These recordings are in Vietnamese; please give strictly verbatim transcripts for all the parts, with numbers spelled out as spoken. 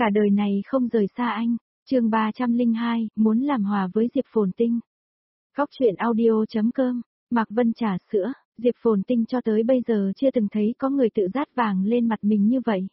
Cả đời này không rời xa anh. Chương ba trăm lẻ hai, muốn làm hòa với Diệp Phồn Tinh. Góc truyện audio.com, Mạc Vân trà sữa, Diệp Phồn Tinh cho tới bây giờ chưa từng thấy có người tự dát vàng lên mặt mình như vậy.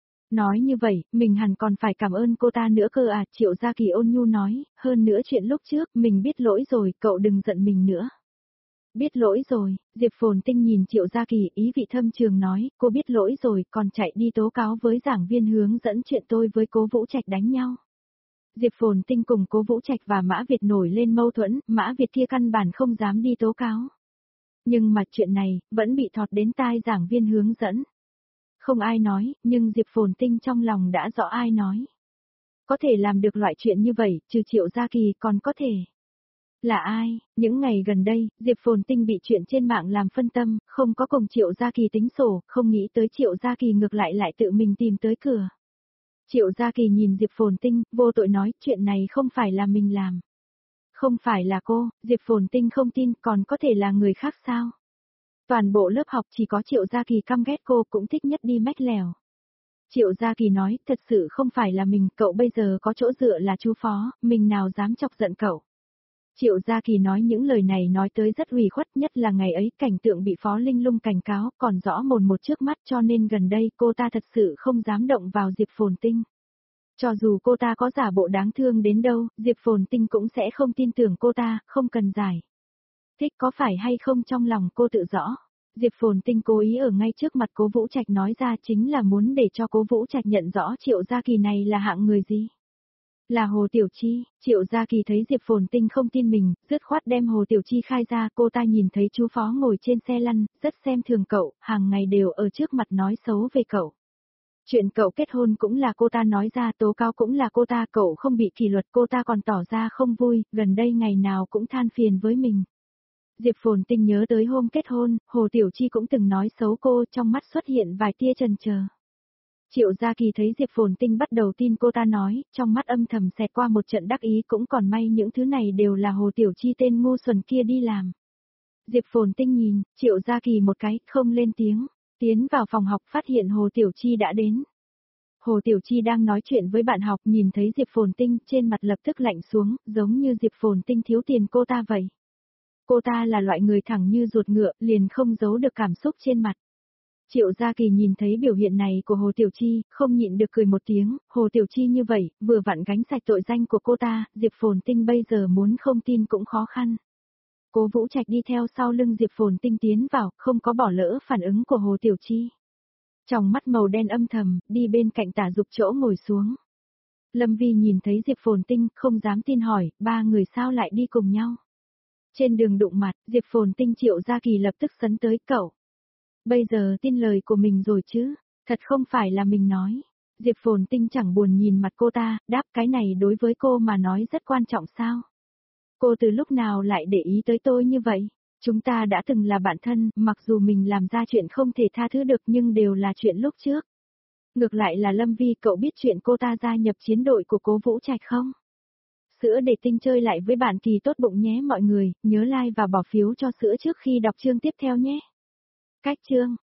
Nói như vậy, mình hẳn còn phải cảm ơn cô ta nữa cơ à, Triệu Gia Kỳ ôn nhu nói, hơn nữa chuyện lúc trước, mình biết lỗi rồi, cậu đừng giận mình nữa. Biết lỗi rồi, Diệp Phồn Tinh nhìn Triệu Gia Kỳ ý vị thâm trường nói, cô biết lỗi rồi, còn chạy đi tố cáo với giảng viên hướng dẫn chuyện tôi với Cố Vũ Trạch đánh nhau. Diệp Phồn Tinh cùng Cố Vũ Trạch và Mã Việt nổi lên mâu thuẫn, Mã Việt kia căn bản không dám đi tố cáo. Nhưng mà chuyện này, vẫn bị thọt đến tai giảng viên hướng dẫn. Không ai nói, nhưng Diệp Phồn Tinh trong lòng đã rõ ai nói. Có thể làm được loại chuyện như vậy, trừ Triệu Gia Kỳ còn có thể. Là ai? Những ngày gần đây, Diệp Phồn Tinh bị chuyện trên mạng làm phân tâm, không có cùng Triệu Gia Kỳ tính sổ, không nghĩ tới Triệu Gia Kỳ ngược lại lại tự mình tìm tới cửa. Triệu Gia Kỳ nhìn Diệp Phồn Tinh, vô tội nói, chuyện này không phải là mình làm. Không phải là cô, Diệp Phồn Tinh không tin, còn có thể là người khác sao? Toàn bộ lớp học chỉ có Triệu Gia Kỳ căm ghét cô, cũng thích nhất đi mách lèo. Triệu Gia Kỳ nói, thật sự không phải là mình, cậu bây giờ có chỗ dựa là chú Phó, mình nào dám chọc giận cậu. Triệu Gia Kỳ nói những lời này nói tới rất ủy khuất, nhất là ngày ấy cảnh tượng bị Phó Linh Lung cảnh cáo còn rõ mồn một trước mắt, cho nên gần đây cô ta thật sự không dám động vào Diệp Phồn Tinh. Cho dù cô ta có giả bộ đáng thương đến đâu, Diệp Phồn Tinh cũng sẽ không tin tưởng cô ta, không cần giải. Thích có phải hay không trong lòng cô tự rõ. Diệp Phồn Tinh cố ý ở ngay trước mặt Cố Vũ Trạch nói ra chính là muốn để cho Cố Vũ Trạch nhận rõ Triệu Gia Kỳ này là hạng người gì. Là Hồ Tiểu Chi. Triệu Gia Kỳ thấy Diệp Phồn Tinh không tin mình, dứt khoát đem Hồ Tiểu Chi khai ra, cô ta nhìn thấy chú Phó ngồi trên xe lăn, rất xem thường cậu, hàng ngày đều ở trước mặt nói xấu về cậu. Chuyện cậu kết hôn cũng là cô ta nói ra, tố cáo cũng là cô ta, cậu không bị kỷ luật cô ta còn tỏ ra không vui, gần đây ngày nào cũng than phiền với mình. Diệp Phồn Tinh nhớ tới hôm kết hôn, Hồ Tiểu Chi cũng từng nói xấu cô, trong mắt xuất hiện vài tia chần chờ. Triệu Gia Kỳ thấy Diệp Phồn Tinh bắt đầu tin cô ta nói, trong mắt âm thầm xẹt qua một trận đắc ý, cũng còn may những thứ này đều là Hồ Tiểu Chi tên ngu xuẩn kia đi làm. Diệp Phồn Tinh nhìn, Triệu Gia Kỳ một cái, không lên tiếng, tiến vào phòng học phát hiện Hồ Tiểu Chi đã đến. Hồ Tiểu Chi đang nói chuyện với bạn học, nhìn thấy Diệp Phồn Tinh, trên mặt lập tức lạnh xuống, giống như Diệp Phồn Tinh thiếu tiền cô ta vậy. Cô ta là loại người thẳng như ruột ngựa, liền không giấu được cảm xúc trên mặt. Triệu Gia Kỳ nhìn thấy biểu hiện này của Hồ Tiểu Chi, không nhịn được cười một tiếng, Hồ Tiểu Chi như vậy, vừa vặn gánh sạch tội danh của cô ta, Diệp Phồn Tinh bây giờ muốn không tin cũng khó khăn. Cố Vũ Trạch đi theo sau lưng Diệp Phồn Tinh tiến vào, không có bỏ lỡ phản ứng của Hồ Tiểu Chi. Trong mắt màu đen âm thầm, đi bên cạnh Tả Dục chỗ ngồi xuống. Lâm Vi nhìn thấy Diệp Phồn Tinh, không dám tin hỏi, ba người sao lại đi cùng nhau. Trên đường đụng mặt, Diệp Phồn Tinh Triệu Gia Kỳ lập tức sấn tới cậu. Bây giờ tin lời của mình rồi chứ, thật không phải là mình nói. Diệp Phồn Tinh chẳng buồn nhìn mặt cô ta, đáp cái này đối với cô mà nói rất quan trọng sao. Cô từ lúc nào lại để ý tới tôi như vậy? Chúng ta đã từng là bạn thân, mặc dù mình làm ra chuyện không thể tha thứ được nhưng đều là chuyện lúc trước. Ngược lại là Lâm Vi, cậu biết chuyện cô ta gia nhập chiến đội của Cố Vũ Trạch không? Sữa để Tinh chơi lại với bạn Kỳ tốt bụng nhé mọi người, nhớ like và bỏ phiếu cho sữa trước khi đọc chương tiếp theo nhé. Cách chương